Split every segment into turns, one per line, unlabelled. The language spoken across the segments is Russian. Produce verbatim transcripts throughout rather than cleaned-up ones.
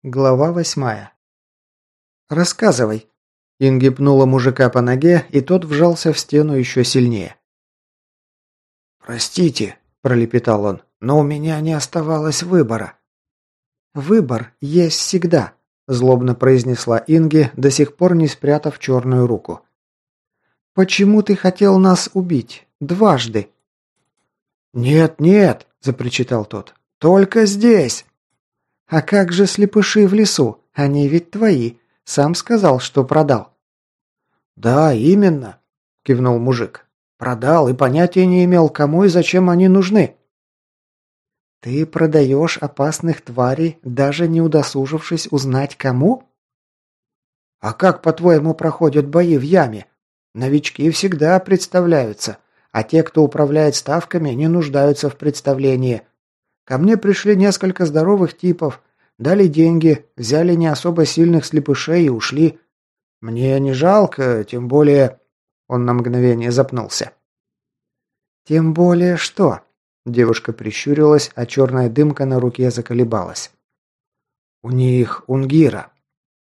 Глава восьмая. «Рассказывай». Инги пнула мужика по ноге, и тот вжался в стену еще сильнее.
«Простите», – пролепетал он, – «но у меня не оставалось выбора».
«Выбор есть всегда», – злобно произнесла Инги, до сих пор не спрятав черную руку. «Почему ты хотел нас убить? Дважды?»
«Нет, нет», – запричитал тот, – «только здесь».
«А как же слепыши в лесу? Они ведь твои. Сам сказал, что продал».
«Да, именно», – кивнул мужик. «Продал и понятия не имел, кому и зачем они нужны».
«Ты продаешь опасных тварей, даже не удосужившись узнать, кому?»
«А как, по-твоему, проходят бои в яме? Новички всегда представляются, а те, кто управляет ставками, не нуждаются в представлении. Ко мне пришли несколько здоровых типов, дали деньги, взяли не особо сильных слепышей и ушли. Мне не жалко, тем более...» Он на мгновение запнулся.
«Тем более что?» Девушка прищурилась, а черная дымка на руке заколебалась.
«У них унгира».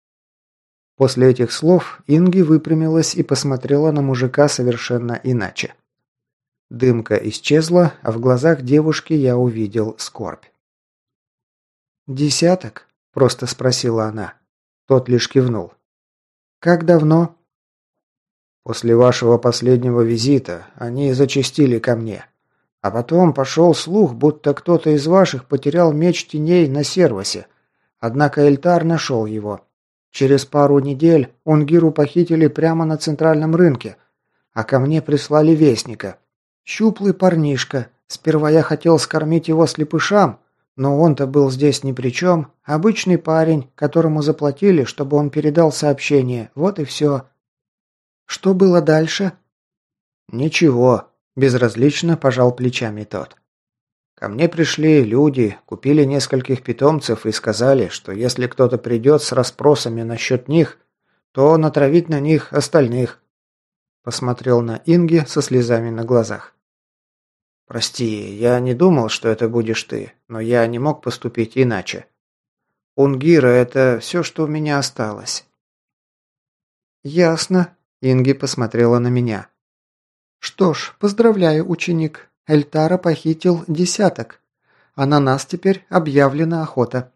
После этих слов Инги выпрямилась и посмотрела на мужика совершенно иначе. Дымка исчезла, а в глазах девушки я увидел скорбь. «Десяток?» – просто спросила она. Тот лишь кивнул. «Как давно?»
«После вашего последнего визита они зачастили ко мне. А потом пошел слух, будто кто-то из ваших потерял меч теней на сервасе. Однако Эльтар нашел его. Через пару недель Унгиру похитили прямо на центральном рынке, а ко мне прислали вестника. Щуплый парнишка. Сперва я хотел скормить его слепышам, но он-то был здесь ни при чем. Обычный парень, которому заплатили, чтобы он передал сообщение. Вот и все».
«Что было дальше?»
«Ничего», – безразлично пожал плечами тот. «Ко мне пришли люди, купили нескольких питомцев и сказали, что если кто-то придет с расспросами насчет них, то натравить на них остальных». Посмотрел на Инги со слезами на глазах. «Прости, я не думал, что это будешь ты, но я не мог поступить иначе. Унгира – это все, что у меня осталось».
«Ясно», – Инги посмотрела на меня. «Что ж, поздравляю, ученик. Эльтара похитил десяток, а на нас теперь объявлена охота».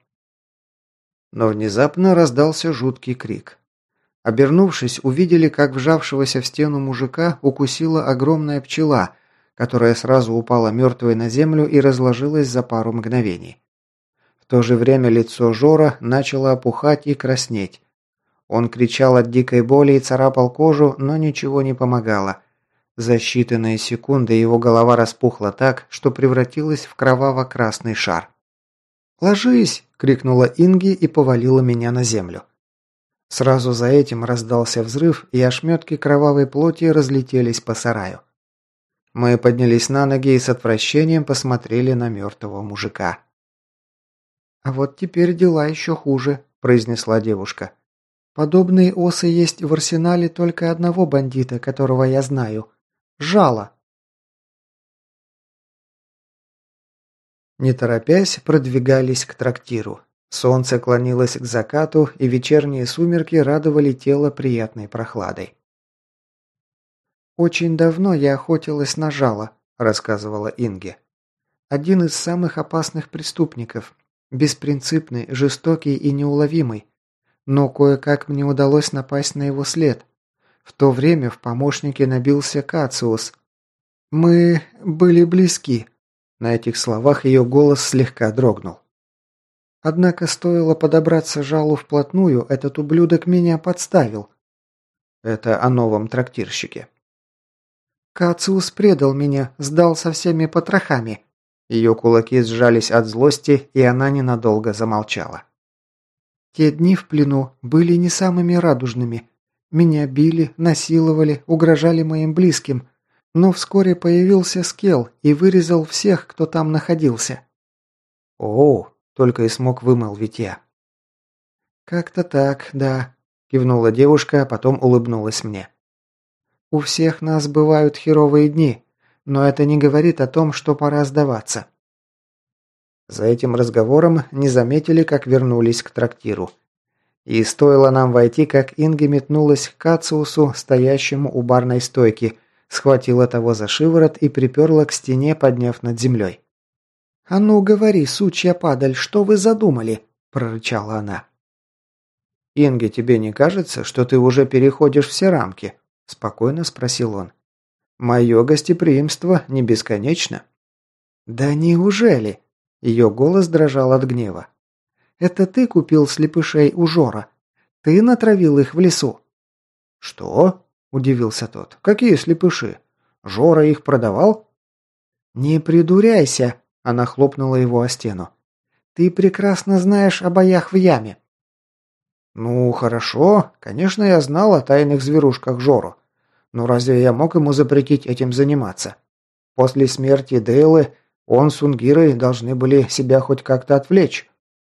Но внезапно раздался жуткий крик.
Обернувшись, увидели, как вжавшегося в стену мужика укусила огромная пчела, которая сразу упала мертвой на землю и разложилась за пару мгновений. В то же время лицо Жора начало опухать и краснеть. Он кричал от дикой боли и царапал кожу, но ничего не помогало. За считанные секунды его голова распухла так, что превратилась в кроваво-красный шар. «Ложись!» – крикнула Инги и повалила меня на землю. Сразу за этим раздался взрыв, и ошметки кровавой плоти разлетелись по сараю. Мы поднялись на ноги и с отвращением посмотрели на мертвого мужика. «А вот теперь дела еще хуже», – произнесла девушка. «Подобные осы есть в арсенале только одного бандита, которого я знаю. Жало». Не торопясь, продвигались к трактиру. Солнце клонилось к закату, и вечерние сумерки радовали тело приятной прохладой. «Очень давно я охотилась на жало», – рассказывала Инге. «Один из самых опасных преступников. Беспринципный, жестокий и неуловимый. Но кое-как мне удалось напасть на его след. В то время в помощнике набился Кациус. Мы были близки». На этих словах ее голос слегка дрогнул. «Однако стоило подобраться жалу вплотную, этот ублюдок меня подставил».
Это о новом трактирщике.
«Кациус предал меня, сдал со всеми потрохами».
Ее кулаки сжались от злости, и она ненадолго замолчала.
«Те дни в плену были не самыми радужными. Меня били, насиловали, угрожали моим близким. Но вскоре появился Скел и вырезал всех, кто там находился».
«Оу!» – только и смог вымолвить я.
«Как-то так, да», – кивнула девушка, а потом улыбнулась мне. «У всех нас бывают херовые дни, но это не говорит о том, что пора сдаваться». За этим разговором не заметили, как вернулись к трактиру. И стоило нам войти, как Инги метнулась к Кациусу, стоящему у барной стойки, схватила того за шиворот и приперла к стене, подняв над землей. «А ну, говори, сучья падаль, что вы задумали?» – прорычала она. «Инги, тебе не кажется, что ты уже переходишь все рамки?» – спокойно спросил он. «Мое гостеприимство не бесконечно». «Да неужели?» – ее голос дрожал от гнева. «Это ты купил слепышей у Жора? Ты натравил их в лесу?» «Что?» – удивился тот. «Какие слепыши? Жора их продавал?» «Не придуряйся!» – она хлопнула его о стену. «Ты прекрасно знаешь о боях в яме». «Ну, хорошо. Конечно, я знал о тайных зверушках Жору. Но разве я мог ему запретить этим заниматься? После смерти Дейлы он с Унгирой должны были себя хоть как-то отвлечь».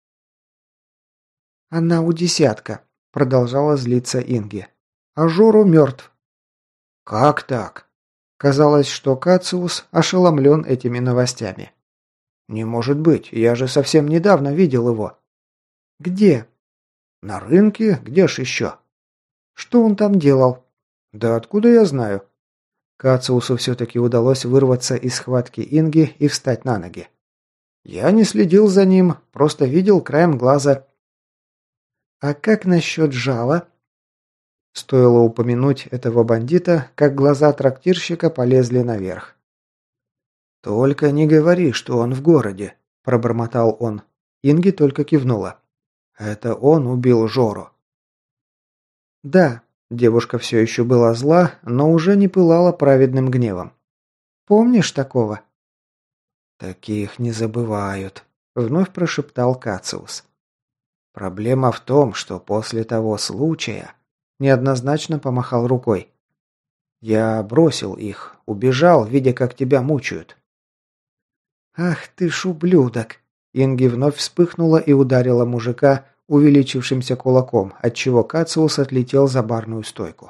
«Она у десятка», – продолжала злиться Инги. «А Жору мертв». «Как так?» Казалось, что Кациус ошеломлен этими новостями. «Не может быть, я же совсем недавно видел его». «Где?» «На рынке? Где ж еще?» «Что он там делал?» «Да откуда я знаю?» Кациусу все-таки удалось вырваться из схватки Инги и встать на ноги. «Я не следил за ним, просто видел краем глаза». «А как насчет жала?» Стоило упомянуть этого бандита, как глаза трактирщика полезли наверх. «Только не говори, что он в городе», – пробормотал он. Инги только кивнула. «Это он убил Жору?» «Да», – девушка все еще была зла, но уже не пылала праведным гневом. «Помнишь такого?» «Таких не забывают», – вновь прошептал Кациус. «Проблема в том, что после того случая...» Неоднозначно помахал рукой. «Я бросил их, убежал, видя, как тебя мучают». «Ах ты ж ублюдок!» Инги вновь вспыхнула и ударила мужика увеличившимся кулаком, отчего Кациус отлетел за барную стойку.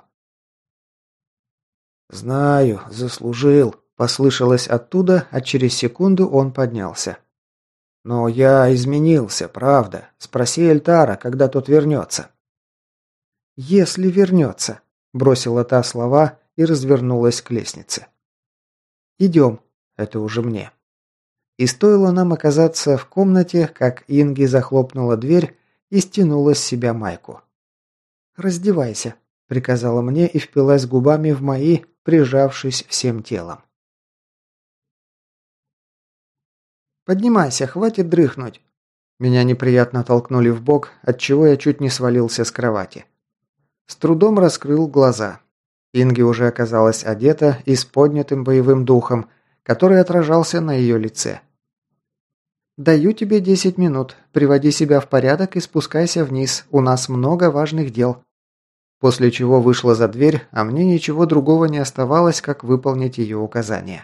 «Знаю, заслужил», – послышалось оттуда, а через секунду он поднялся. «Но я изменился, правда. Спроси Эльтара, когда тот вернется». «Если вернется», – бросила та слова и развернулась к лестнице. «Идем», – это уже мне. И стоило нам оказаться в комнате, как Инги захлопнула дверь и стянула с себя майку. «Раздевайся», – приказала мне и впилась губами в мои, прижавшись всем телом. «Поднимайся, хватит дрыхнуть». Меня неприятно толкнули в бок, отчего я чуть не свалился с кровати. С трудом раскрыл глаза. Инги уже оказалась одета и с поднятым боевым духом, который отражался на ее лице. «Даю тебе десять минут. Приводи себя в порядок и спускайся вниз. У нас много важных дел». После чего вышла за дверь, а мне ничего другого не оставалось, как выполнить ее указания.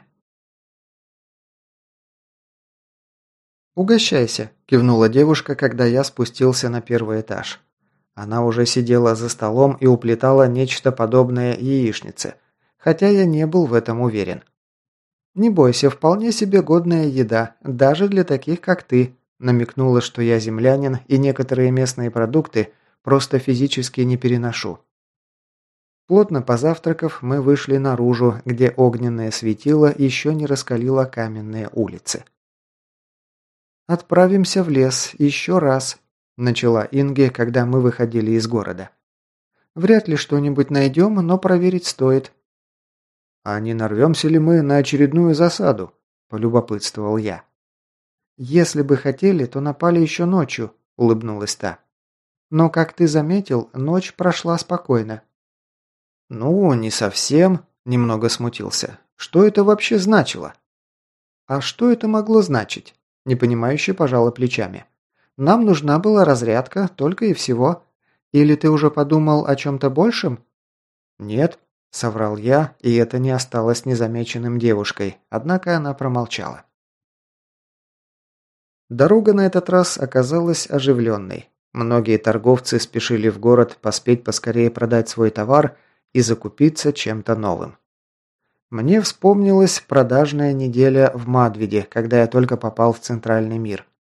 «Угощайся», – кивнула девушка, когда я спустился на первый этаж. Она уже сидела за столом и уплетала нечто подобное яичнице, хотя я не был в этом уверен. «Не бойся, вполне себе годная еда, даже для таких, как ты», намекнула, что я землянин и некоторые местные продукты просто физически не переношу. Плотно позавтракав, мы вышли наружу, где огненное светило еще не раскалило каменные улицы. «Отправимся в лес еще раз», – начала Инге, когда мы выходили из города. «Вряд ли что-нибудь найдем, но проверить стоит». «А не нарвемся ли мы на очередную засаду?» – полюбопытствовал я. «Если бы хотели, то напали еще ночью», – улыбнулась та. «Но, как ты заметил, ночь прошла спокойно». «Ну, не совсем», – немного смутился. «Что это вообще значило?» «А что это могло значить?» – непонимающе пожала плечами. «Нам нужна была разрядка, только и всего. Или ты уже подумал о чем-то большем?» «Нет», – соврал я, и это не осталось незамеченным девушкой, однако она промолчала. Дорога на этот раз оказалась оживленной. Многие торговцы спешили в город поспеть поскорее продать свой товар и закупиться чем-то новым. Мне вспомнилась продажная неделя в Мадвиде, когда я только попал в Центральный мир.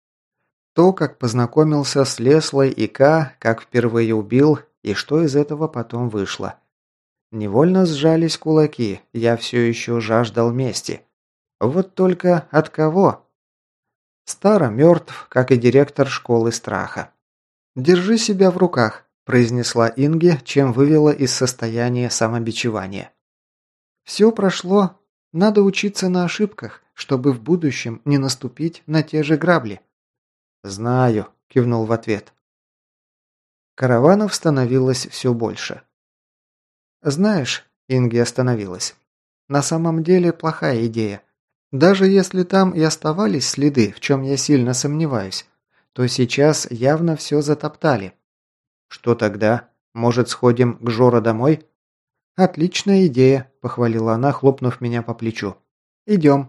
То, как познакомился с Леслой и Ка, как впервые убил, и что из этого потом вышло. Невольно сжались кулаки, я все еще жаждал мести. Вот только от кого? Стара мертв, как и директор школы страха. «Держи себя в руках», – произнесла Инге, чем вывела из состояния самобичевания. «Все прошло. Надо учиться на ошибках, чтобы в будущем не наступить на те же грабли». «Знаю», – кивнул в ответ. Караванов становилось все больше. «Знаешь», – Инге остановилась, – «на самом деле плохая идея. Даже если там и оставались следы, в чем я сильно сомневаюсь, то сейчас явно все затоптали». «Что тогда? Может, сходим к Жоро домой?» «Отличная идея», – похвалила она, хлопнув меня по плечу. «Идем».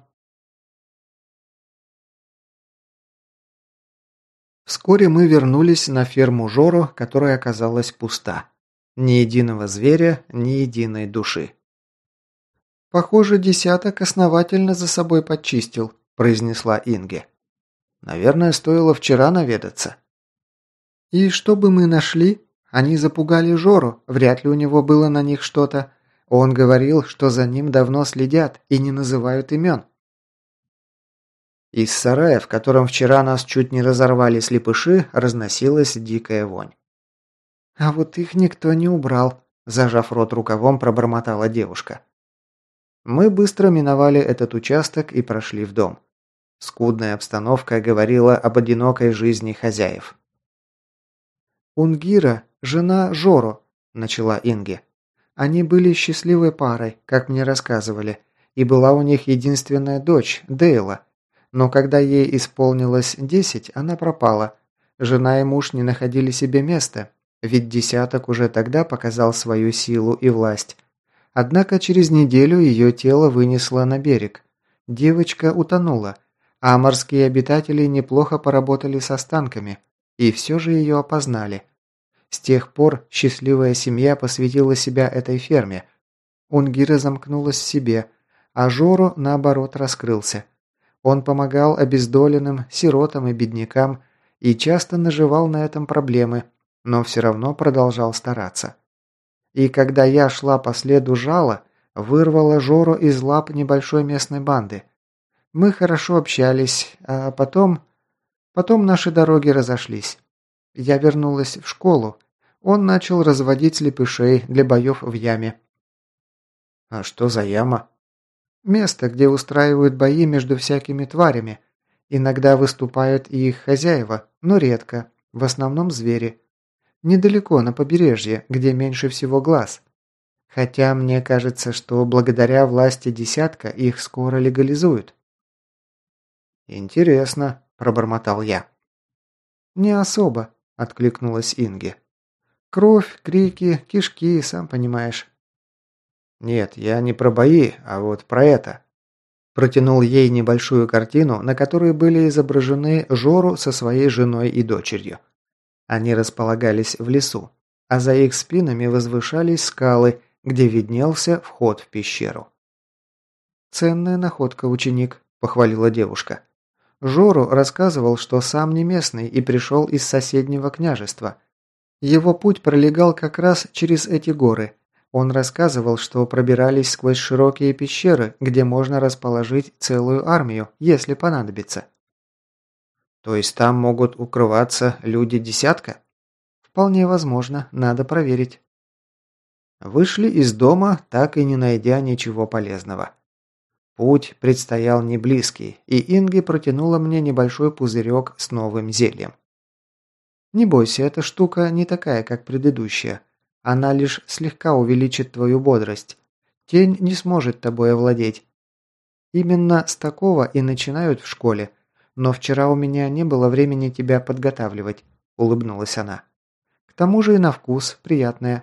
Вскоре мы вернулись на ферму Жоро, которая оказалась пуста. Ни единого зверя, ни единой души. «Похоже, десяток основательно за собой подчистил», – произнесла Инге. «Наверное, стоило вчера наведаться». «И что бы мы нашли? Они запугали Жору, вряд ли у него было на них что-то. Он говорил, что за ним давно следят и не называют имен». Из сарая, в котором вчера нас чуть не разорвали слепыши, разносилась дикая вонь. «А вот их никто не убрал», – зажав рот рукавом, пробормотала девушка. Мы быстро миновали этот участок и прошли в дом. Скудная обстановка говорила об одинокой жизни хозяев. «Унгира – жена Жоро», – начала Инге. «Они были счастливой парой, как мне рассказывали, и была у них единственная дочь, Дейла. Но когда ей исполнилось десять, она пропала. Жена и муж не находили себе места, ведь десяток уже тогда показал свою силу и власть. Однако через неделю ее тело вынесло на берег. Девочка утонула, а морские обитатели неплохо поработали с останками, и все же ее опознали. С тех пор счастливая семья посвятила себя этой ферме. Унгира замкнулась в себе, а Жоро, наоборот, раскрылся. Он помогал обездоленным, сиротам и беднякам и часто наживал на этом проблемы, но все равно продолжал стараться. И когда я шла по следу жала, вырвала Жору из лап небольшой местной банды. Мы хорошо общались, а потом... Потом наши дороги разошлись. Я вернулась в школу. Он начал разводить слепышей для боев в яме. «А что за яма?» «Место, где устраивают бои между всякими тварями. Иногда выступают и их хозяева, но редко. В основном звери. Недалеко, на побережье, где меньше всего глаз. Хотя мне кажется, что благодаря власти десятка их скоро легализуют». «Интересно», – пробормотал я. «Не особо», – откликнулась Инге. «Кровь, крики, кишки, сам понимаешь». «Нет, я не про бои, а вот про это». Протянул ей небольшую картину, на которой были изображены Жору со своей женой и дочерью. Они располагались в лесу, а за их спинами возвышались скалы, где виднелся вход в пещеру. «Ценная находка, ученик», – похвалила девушка. «Жору рассказывал, что сам не местный и пришел из соседнего княжества. Его путь пролегал как раз через эти горы. Он рассказывал, что пробирались сквозь широкие пещеры, где можно расположить целую армию, если понадобится». «То есть там могут укрываться люди десятка?» «Вполне возможно, надо проверить». Вышли из дома, так и не найдя ничего полезного. Путь предстоял не близкий, и Инге протянула мне небольшой пузырек с новым зельем. «Не бойся, эта штука не такая, как предыдущая. Она лишь слегка увеличит твою бодрость. Тень не сможет тобой овладеть. Именно с такого и начинают в школе. Но вчера у меня не было времени тебя подготавливать», – улыбнулась она. «К тому же и на вкус приятная».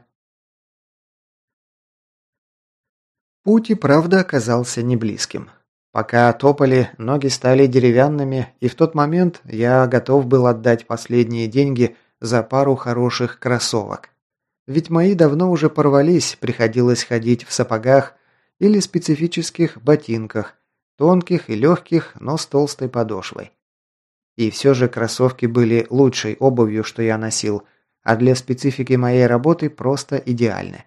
Путь и правда оказался неблизким. Пока топали, ноги стали деревянными, и в тот момент я готов был отдать последние деньги за пару хороших кроссовок. Ведь мои давно уже порвались, приходилось ходить в сапогах или специфических ботинках, тонких и легких, но с толстой подошвой. И все же кроссовки были лучшей обувью, что я носил, а для специфики моей работы просто идеальны.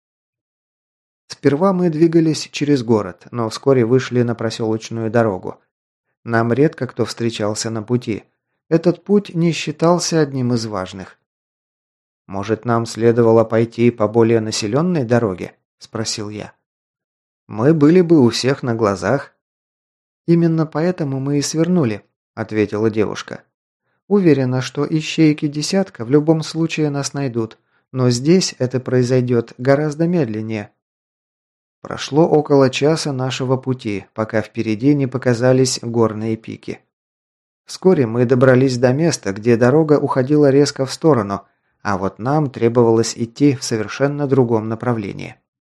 Сперва мы двигались через город, но вскоре вышли на проселочную дорогу. Нам редко кто встречался на пути. Этот путь не считался одним из важных. «Может, нам следовало пойти по более населенной дороге?» – спросил я. «Мы были бы у всех на глазах». «Именно поэтому мы и свернули», – ответила девушка. «Уверена, что ищейки десятка в любом случае нас найдут, но здесь это произойдет гораздо медленнее». Прошло около часа нашего пути, пока впереди не показались горные пики. Вскоре мы добрались до места, где дорога уходила резко в сторону, а вот нам требовалось идти в совершенно другом направлении.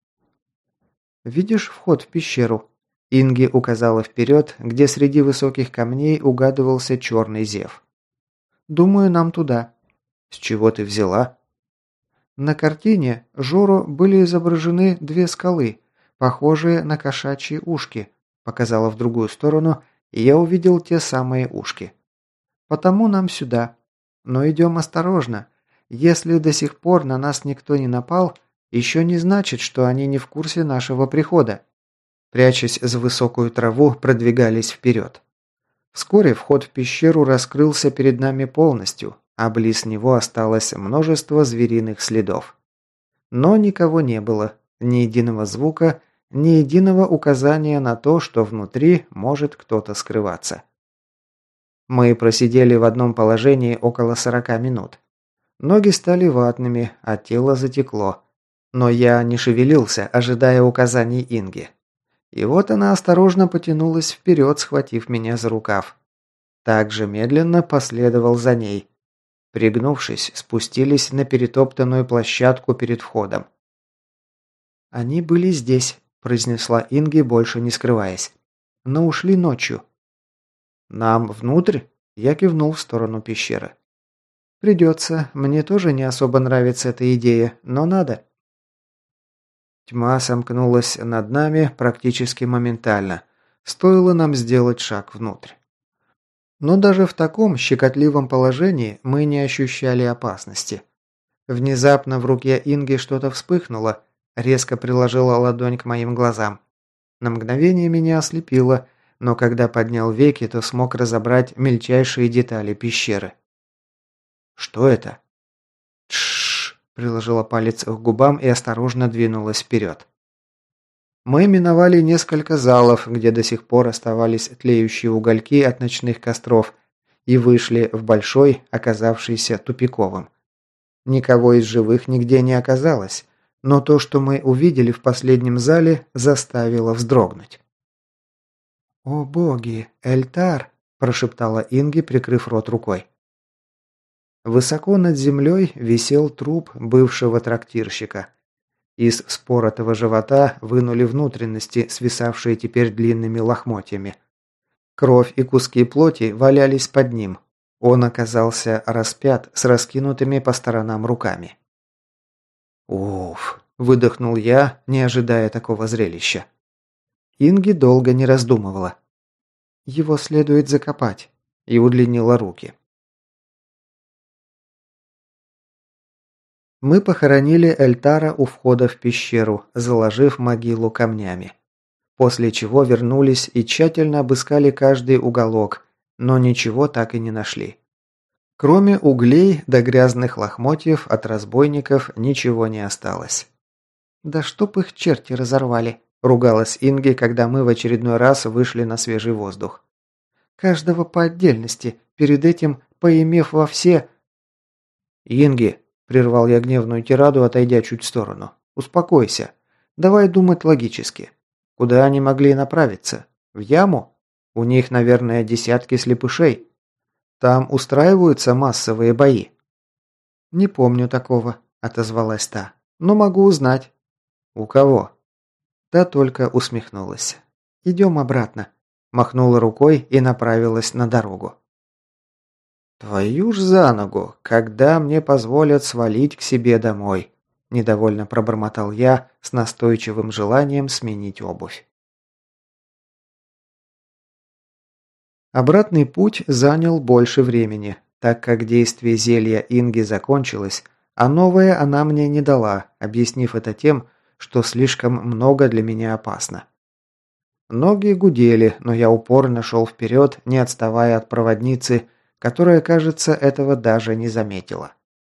«Видишь вход в пещеру?» Инги указала вперед, где среди высоких камней угадывался черный зев. «Думаю, нам туда». «С чего ты взяла?» На картине Жору были изображены две скалы, похожие на кошачьи ушки, показала в другую сторону, и я увидел те самые ушки. Потому нам сюда. Но идем осторожно. Если до сих пор на нас никто не напал, еще не значит, что они не в курсе нашего прихода. Прячась за высокую траву, продвигались вперед. Вскоре вход в пещеру раскрылся перед нами полностью, а близ него осталось множество звериных следов. Но никого не было, ни единого звука, ни единого указания на то, что внутри может кто-то скрываться. Мы просидели в одном положении около сорока минут. Ноги стали ватными, а тело затекло. Но я не шевелился, ожидая указаний Инги. И вот она осторожно потянулась вперед, схватив меня за рукав. Так же медленно последовал за ней. Пригнувшись, спустились на перетоптанную площадку перед входом. «Они были здесь», – произнесла Инги, больше не скрываясь. «Но ушли ночью». «Нам внутрь?» – я кивнул в сторону пещеры. «Придется. Мне тоже не особо нравится эта идея, но надо». Тьма сомкнулась над нами практически моментально. Стоило нам сделать шаг внутрь. Но даже в таком щекотливом положении мы не ощущали опасности. Внезапно в руке Инги что-то вспыхнуло, резко приложила ладонь к моим глазам. На мгновение меня ослепило, но когда поднял веки, то смог разобрать мельчайшие детали пещеры. «Что это?» «Тш-ш-ш», приложила палец к губам и осторожно двинулась вперед. Мы миновали несколько залов, где до сих пор оставались тлеющие угольки от ночных костров, и вышли в большой, оказавшийся тупиковым. Никого из живых нигде не оказалось, но то, что мы увидели в последнем зале, заставило вздрогнуть. «О боги, Эльтар!» – прошептала Инги, прикрыв рот рукой. Высоко над землей висел труп бывшего трактирщика. Из вспоротого живота вынули внутренности, свисавшие теперь длинными лохмотьями. Кровь и куски плоти валялись под ним. Он оказался распят с раскинутыми по сторонам руками. «Уф!» – выдохнул я, не ожидая такого зрелища. Инги долго не раздумывала. «Его следует закопать», – и удлинила руки. Мы похоронили Эльтара у входа в пещеру, заложив могилу камнями. После чего вернулись и тщательно обыскали каждый уголок, но ничего так и не нашли. Кроме углей да грязных лохмотьев от разбойников ничего не осталось. «Да чтоб их черти разорвали», – ругалась Инги, когда мы в очередной раз вышли на свежий воздух. «Каждого по отдельности, перед этим поимев во все...» «Инги», – прервал я гневную тираду, отойдя чуть в сторону. «Успокойся. Давай думать логически. Куда они могли направиться? В яму? У них, наверное, десятки слепышей. Там устраиваются массовые бои». «Не помню такого», – отозвалась та. «Но могу узнать». «У кого?» Та только усмехнулась. «Идем обратно», – махнула рукой и направилась на дорогу. «Твою ж за ногу! Когда мне позволят свалить к себе домой?» – недовольно пробормотал я с настойчивым желанием сменить обувь. Обратный путь занял больше времени, так как действие зелья Инги закончилось, а новое она мне не дала, объяснив это тем, что слишком много для меня опасно. Ноги гудели, но я упорно шел вперед, не отставая от проводницы, которая, кажется, этого даже не заметила.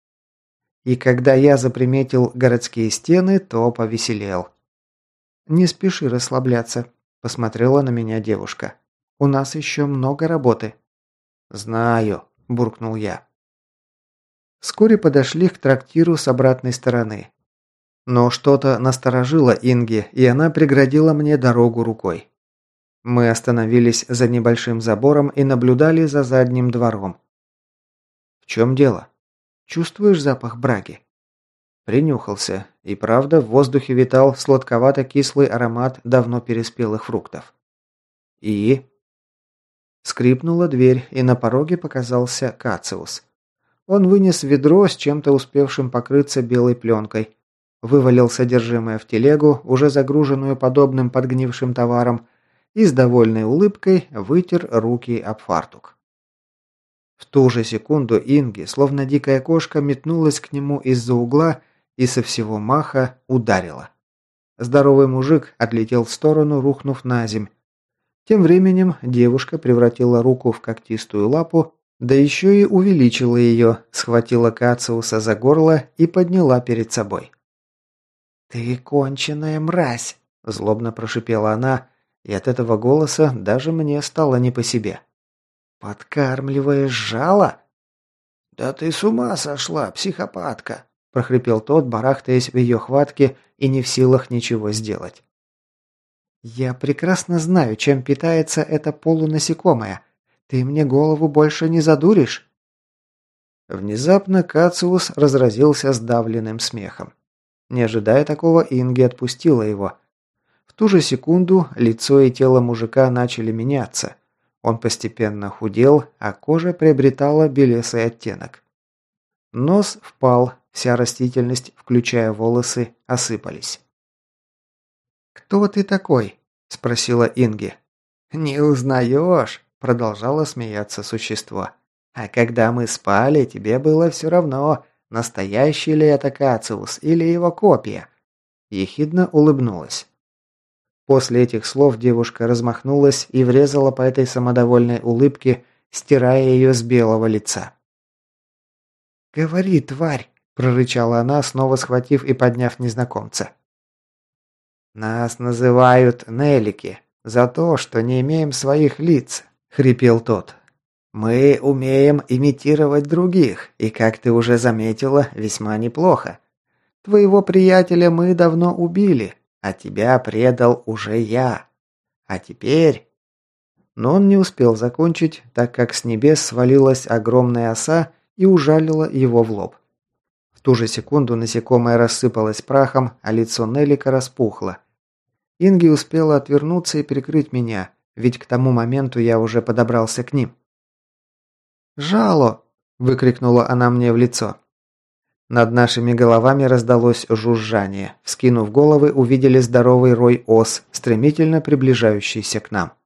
И когда я заприметил городские стены, то повеселел. «Не спеши расслабляться», – посмотрела на меня девушка. «У нас еще много работы». «Знаю», – буркнул я. Вскоре подошли к трактиру с обратной стороны. Но что-то насторожило Инги, и она преградила мне дорогу рукой. Мы остановились за небольшим забором и наблюдали за задним двором. «В чем дело? Чувствуешь запах браги?» Принюхался, и правда в воздухе витал сладковато-кислый аромат давно переспелых фруктов. «И?» Скрипнула дверь, и на пороге показался Кациус. Он вынес ведро с чем-то успевшим покрыться белой пленкой, вывалил содержимое в телегу, уже загруженную подобным подгнившим товаром, и с довольной улыбкой вытер руки об фартук. В ту же секунду Инги, словно дикая кошка, метнулась к нему из-за угла и со всего маха ударила. Здоровый мужик отлетел в сторону, рухнув на земь. Тем временем девушка превратила руку в когтистую лапу, да еще и увеличила ее, схватила Кациуса за горло и подняла перед собой. «Ты конченая мразь!» – злобно прошипела она, и от этого голоса даже мне стало не по себе. «Подкармливаешь жало?» «Да ты с ума сошла, психопатка!» – прохрипел тот, барахтаясь в ее хватке и не в силах ничего сделать. «Я прекрасно знаю, чем питается это полунасекомое. Ты мне голову больше не задуришь?» Внезапно Кациус разразился сдавленным смехом. Не ожидая такого, Инги отпустила его. В ту же секунду лицо и тело мужика начали меняться. Он постепенно худел, а кожа приобретала белесый оттенок. Нос впал, вся растительность, включая волосы, осыпались. «Кто ты такой?» – спросила Инги. «Не узнаешь?» – продолжало смеяться существо. «А когда мы спали, тебе было все равно, настоящий ли это Кациус или его копия?» Ехидно улыбнулась. После этих слов девушка размахнулась и врезала по этой самодовольной улыбке, стирая ее с белого лица. «Говори, тварь!» – прорычала она, снова схватив и подняв незнакомца. «Нас называют Неллики за то, что не имеем своих лиц», – хрипел тот. «Мы умеем имитировать других, и, как ты уже заметила, весьма неплохо. Твоего приятеля мы давно убили, а тебя предал уже я. А теперь...» Но он не успел закончить, так как с небес свалилась огромная оса и ужалила его в лоб. В ту же секунду насекомое рассыпалось прахом, а лицо Неллика распухло. Инги успела отвернуться и прикрыть меня, ведь к тому моменту я уже подобрался к ним. «Жало!» – выкрикнула она мне в лицо. Над нашими головами раздалось жужжание. Вскинув головы, увидели здоровый рой ос, стремительно приближающийся к нам.